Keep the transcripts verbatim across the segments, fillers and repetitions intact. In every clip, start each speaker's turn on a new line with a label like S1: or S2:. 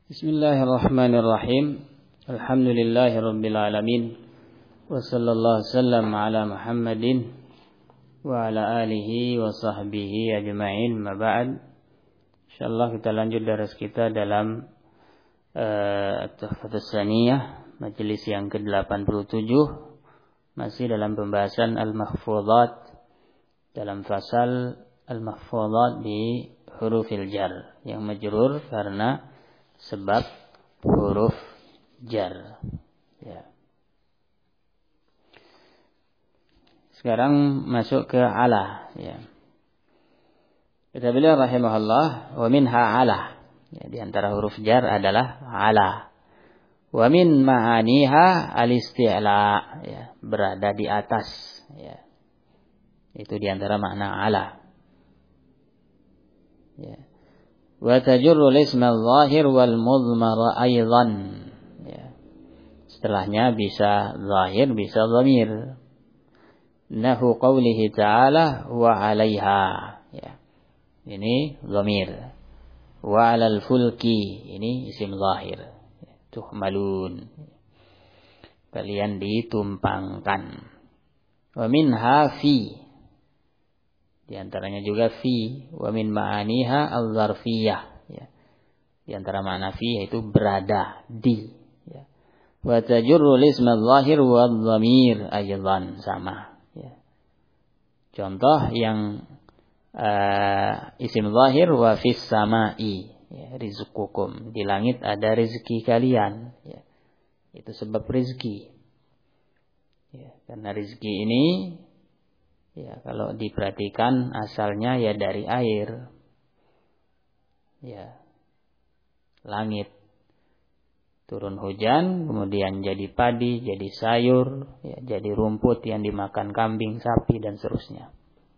S1: Bismillahirrahmanirrahim. Alhamdulillahirabbil alamin. Wa sallallahu wasallam ala Muhammadin wa ala alihi wa sahbihi ajma'in. Ma ba'd. Insyaallah kita lanjut daras kita dalam uh, At-Tuhfatus Tsaniyah, majelis yang ke delapan puluh tujuh, masih dalam pembahasan al-mahfudhat, dalam fasal al-mahfudhat di hurufil jar, yang majrur karena sebab huruf jar. Ya. Sekarang masuk ke ala. Ya. Kata beliau rahimahullah, wa minha ala. Ya, di antara huruf jar adalah ala. Wa min ma'aniha al-isti'la. Ya, berada di atas. Ya. Itu di antara makna ala. Ya. Wa tajurru al-isma adh-dhahir wal mudhmar aidan. Ya. Setelahnya bisa zahir, bisa dhamir. Nahu qawlihi ta'ala wa 'alaiha. Ya. Ini dhamir. Wa 'alal fulki, ini isim zahir. Tuhmalun. Kalian ditumpangkan. Wa minha fi. Di antaranya juga fi, wa min ma'aniha al-zarfiyah. Ya. Di antara makna fi yaitu berada di. Ya. Wa tajurru al-isma adh-dhahir wa adh-dhamir aydan, sama. Ya. Contoh yang uh, isim zahir, wa fis sama'i, ya, rizqukum, di langit ada rezeki kalian. Ya. Itu sebab rezeki. Ya, karena rezeki ini, ya, kalau diperhatikan asalnya ya dari air. Ya. Langit. Turun hujan, kemudian jadi padi, jadi sayur, ya, jadi rumput yang dimakan kambing, sapi, dan seterusnya.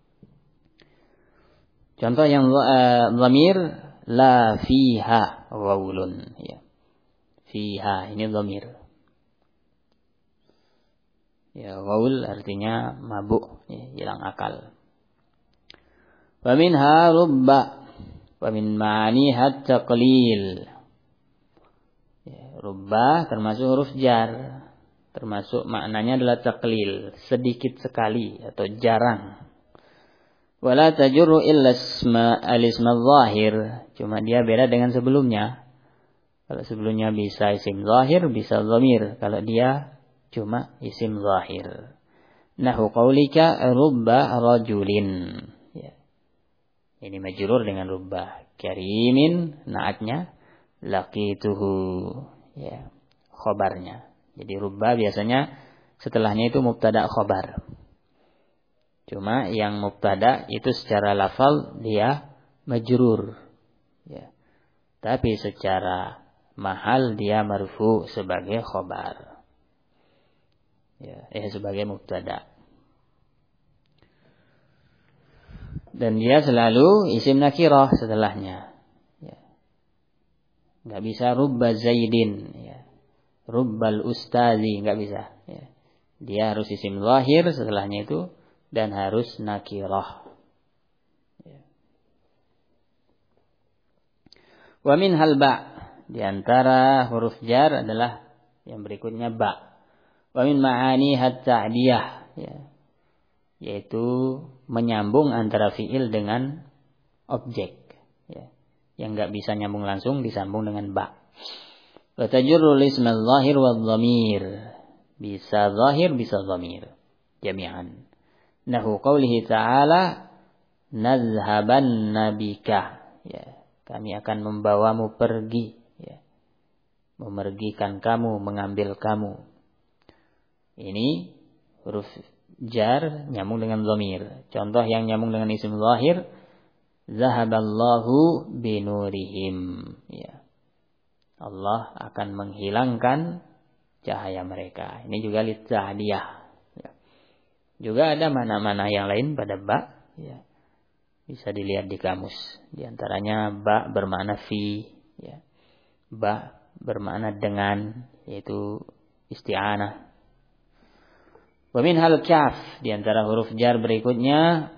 S1: Contoh yang dhamir, uh, la fiha wawulun. Ya. Fiha, ini dhamir. Ya, gaul artinya mabuk, ya, hilang akal. Wa minha rubba, wa min ma'aniha taqlil. Ya, rubba termasuk huruf jar, termasuk maknanya adalah taqlil, sedikit sekali atau jarang. Wala tajurru illa isma al-isma adh-dhahir, cuma dia beda dengan sebelumnya. Kalau sebelumnya bisa isim zahir, bisa dhamir. Kalau dia cuma isim zahir. Nahu qaulika rubba rajulin. Ya. Ini majrur dengan rubba. Karimin, naatnya. Laqituhu. Ya. Khobarnya. Jadi rubba biasanya setelahnya itu mubtada khobar. Cuma yang mubtada itu secara lafal dia majrur. Ya. Tapi secara mahal dia marfu sebagai khobar. Ya, eh sebagai mubtada. Dan dia selalu isim nakirah setelahnya. Ya. Enggak bisa rubba zaidin, ya. Rubbal ustazi, enggak bisa, ya. Dia harus isim zahir setelahnya itu dan harus nakirah. Ya. Wa min hal ba, di antara huruf jar adalah yang berikutnya ba. Wa min ma'aniha at-ta'diyah, ya, yaitu menyambung antara fiil dengan objek, ya, yang enggak bisa nyambung langsung disambung dengan ba. Wa tajurru al-isma adh-dhahir wa adh-dhamir, bisa zahir bisa dhamir jami'an. Nahu qawlihi ta'ala nadhhabanna bika, ya, kami akan membawamu pergi, ya, memergikan kamu, mengambil kamu. Ini huruf jar nyambung dengan dhamir. Contoh yang nyambung dengan isim zahir, zahaballahu binurihim. Ya. Allah akan menghilangkan cahaya mereka. Ini juga litta'diyah. Ya. Juga ada mana-mana yang lain pada ba. Ya. Bisa dilihat di kamus. Di antaranya ba bermakna fi. Ya. Ba bermakna dengan, yaitu isti'anah. Wa min hal kaf, di antara huruf jar berikutnya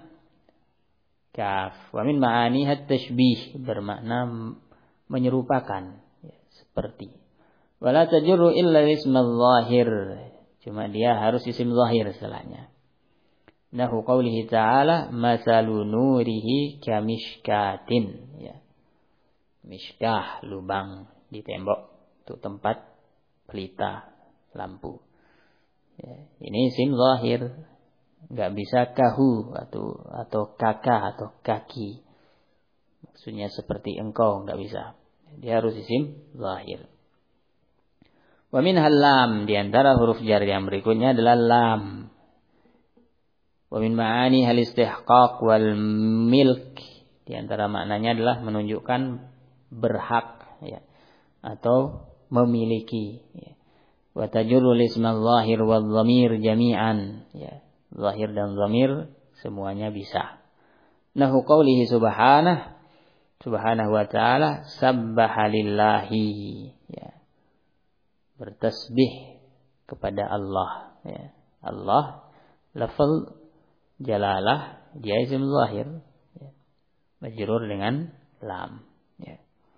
S1: kaf. Wa min ma'aniha tashbih, bermakna menyerupakan. seperti. Wala tajurru illa ismal zahir. Cuma dia harus isim zahir setelahnya. Nahu qaulihi ta'ala masalu nurihi kamishkatin. Ya. Mishkah, lubang di tembok. Itu tempat pelita lampu. Ya. Ini isim zahir. Enggak bisa kahu atau atau kakak atau kaki. Maksudnya seperti engkau, enggak bisa. Dia harus isim zahir. Wa min lam, di antara huruf jar yang berikutnya adalah lam. Wa min ma'ani hal istihqaq wal milk, di antara maknanya adalah menunjukkan berhak ya, atau memiliki ya. Wa tajurru isma zahir wal dhamir jami'an ya. Zahir dan dhamir semuanya bisa. Nahu qaulihi subhanah subhanahu wa ta'ala sabbaha lillahi ya. Bertasbih kepada Allah ya. Allah lafal jalalah dia isim zahir ya. Majrur dengan lam ya.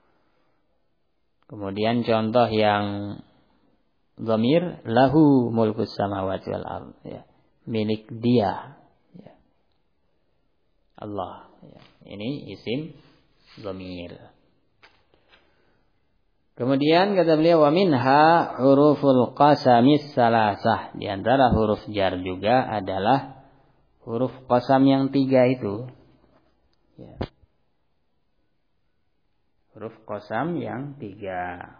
S1: Kemudian contoh yang dhamir lahu mulkus samawati wal ardh ya. Milik dia ya. Allah ya. Ini isim dhamir. Kemudian kata beliau wa minha huruful qasamis salasah, di antara huruf jar juga adalah huruf qasam yang tiga itu ya. Huruf qasam yang tiga.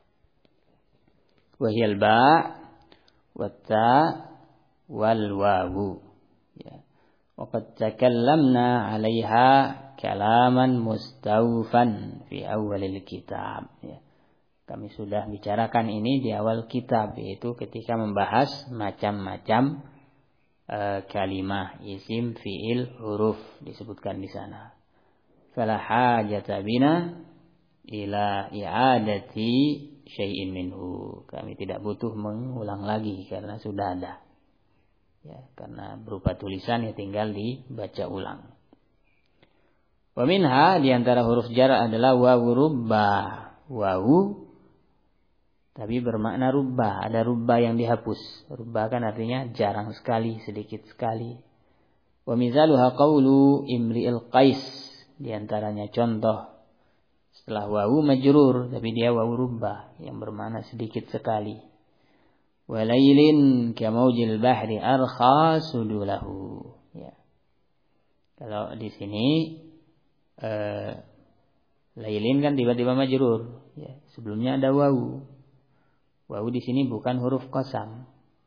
S1: Wahiyal ba wa ta wal wawu ya. Wa qad takallamna 'alaiha kalaman mustawfan fi awalil kitab ya. Kami sudah bicarakan ini di awal kitab, yaitu ketika membahas macam-macam e, kalimah, isim, fiil, huruf disebutkan di sana. Fala hajata bina ila i'adati syai'in minhu. Kami tidak butuh mengulang lagi karena sudah ada. Ya, karena berupa tulisan ya tinggal dibaca ulang. Wa minha, di antara huruf jar adalah wawu rubba. Wawu tapi bermakna rubba, ada rubba yang dihapus. Rubba kan artinya jarang sekali, sedikit sekali. Wa mizaluha qawlu imri'il qais, di antaranya contoh setelah wawu majrur tapi dia wawu rubba yang bermakna sedikit sekali. Wa lailin kamaujil bahri arkha sudulahu ya. Kalau di sini eh, lailin kan tiba-tiba majrur ya, sebelumnya ada wawu. Wawu di sini bukan huruf qasam.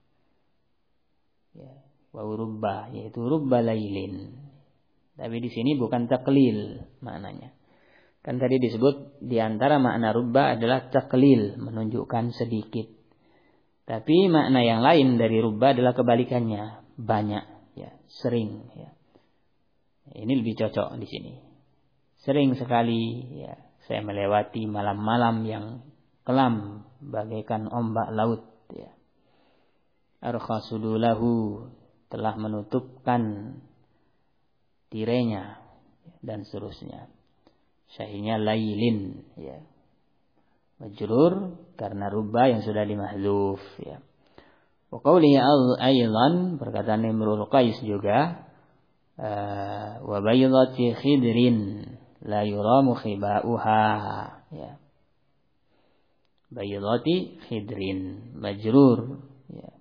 S1: Ya, wawu rubba yaitu rubba lailin. Tapi di sini bukan taklil maknanya. Kan tadi disebut di antara makna rubba adalah taklil, menunjukkan sedikit. Tapi makna yang lain dari rubba adalah kebalikannya, banyak ya, sering ya. Ini lebih cocok di sini. Sering sekali ya saya melewati malam-malam yang kelam bagaikan ombak laut ya. Arkha sudulahu, telah menutupkan tirainya dan seterusnya. Syahidnya lailin ya. Majrur karena rubba yang sudah dimahdzuf ya. Wa qawlihi aidan, perkataan Imrul Qais juga uh, wa baydati khidrin la yuramu khiba'uha ya. Baydati khidrin majrur ya.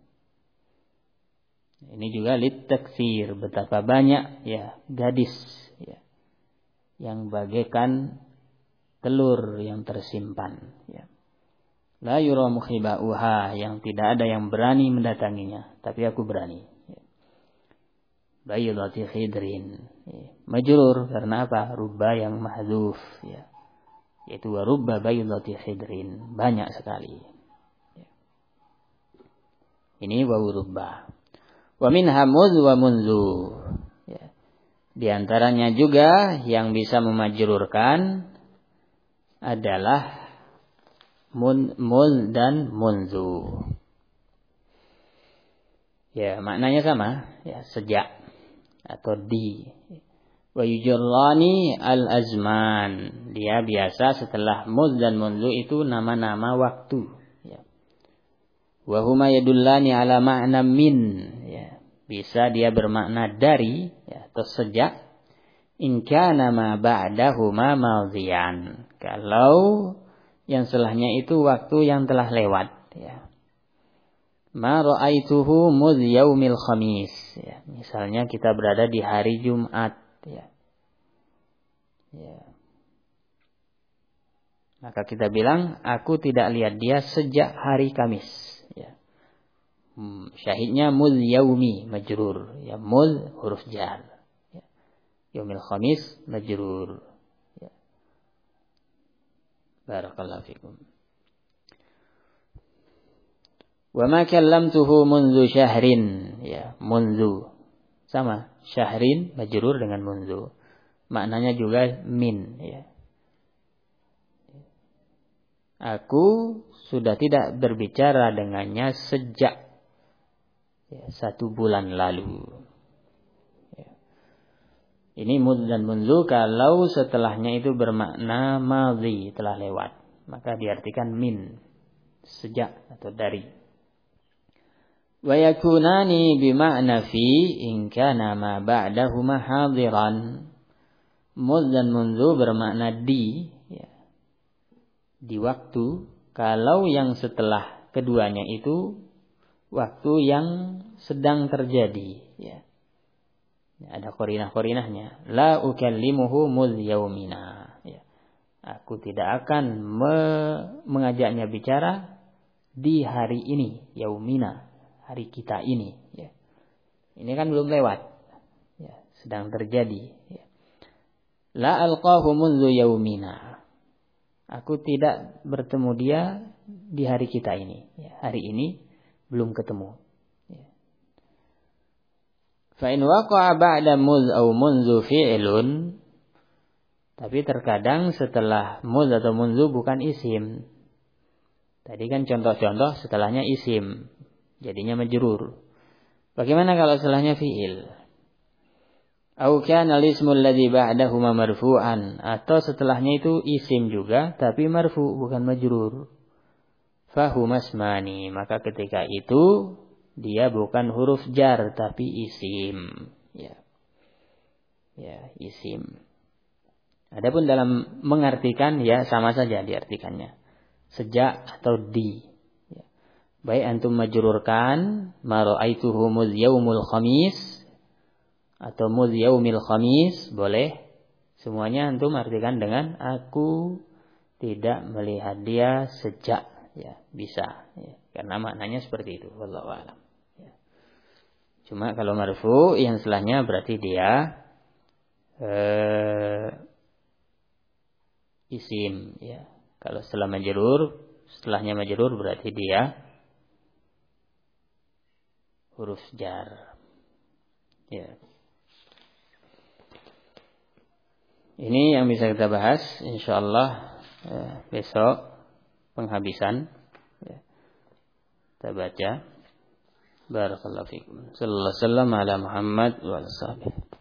S1: Ini juga lit taksir, betapa banyak ya gadis ya yang bagaikan telur yang tersimpan ya. La yuramu khiba'uha, yang tidak ada yang berani mendatanginya, tapi aku berani ya. Baydati khidrin ya. Majrur karena apa? Rubba yang mahdzuf ya. Yaitu warubba baydati khidrin, banyak sekali. Ini wawu rubba. Wa minha muz wa munzu. Ya. Di antaranya juga yang bisa memajrurkan adalah mun, muz dan munzu. Ya, maknanya sama, ya, sejak atau di. Wa yujrani al-azman. Dia biasa setelah muz dan munzu itu nama-nama waktu. Ya. Wa huma yadullani ala ma'na min. Ya. Bisa dia bermakna dari ya, atau sejak. In kana ma ba'dahuma madhiyan. Kalau yang setelahnya itu waktu yang telah lewat. Ya. Ma ra'aituhu mudh yaumil khamis. Ya. Misalnya kita berada di hari Jumat. Ya. Ya. Maka kita bilang, aku tidak lihat dia sejak hari Kamis. Ya. Hmm, syahidnya mudh yaumi majrur. Ya, mudh huruf jar. Ya. Yaumil khamis majrur. Ya. Barakallahu fikum. Wa ma kallamtuhu munzu syahrin. Ya, munzu. Sama, syahrin majrur dengan munzu. Maknanya juga min. Ya. Aku sudah tidak berbicara dengannya sejak ya, satu bulan lalu. Ya. Ini mud dan munzu kalau setelahnya itu bermakna madhi, telah lewat. Maka diartikan min, sejak atau dari. Wa yakunani bima'na fi in kana ma ba'dahuma hadiran. Mudh dan munzu bermakna di ya, di waktu kalau yang setelah keduanya itu waktu yang sedang terjadi ya. Ada qarinah-qarinahnya. La ukallimuhu mudh yaumina ya. Aku tidak akan me- mengajaknya bicara di hari ini, yaumina, hari kita ini ya. Ini kan belum lewat ya, sedang terjadi ya. La alqahu munzu yaumina. Aku tidak bertemu dia di hari kita ini ya. Hari ini belum ketemu ya. Fa in waqa'a ba'da muz aw munzu fi'lun. Tapi terkadang setelah muz atau munzu bukan isim. Tadi kan contoh-contoh setelahnya isim, jadinya majrur. Bagaimana kalau setelahnya fi'il? Au kana al-ismu alladhi ba'dahuma marfu'an, atau setelahnya itu isim juga tapi marfu bukan majrur. Fahuma asmani, maka ketika itu dia bukan huruf jar tapi isim. Ya. Ya, isim. Adapun dalam mengartikan ya sama saja diartikannya. Sejak atau di. Ya. Baik antum majrurkan ma ra'aituhu mudh yaumul khamis atau mudh yaumil khamis boleh. Semuanya antum artikan dengan aku tidak melihat dia sejak ya, bisa ya. Karena maknanya seperti itu, wallahu a'lam ya. Cuma kalau marfu yang setelahnya berarti dia eh, isim ya. Kalau setelah majrur, setelahnya majrur berarti dia huruf jar ya. Ini yang bisa kita bahas insyaallah eh, besok penghabisan ya. Kita baca. Barakallahu fikum. Sallallahu alaihi wasallam ala Muhammad wa alihi.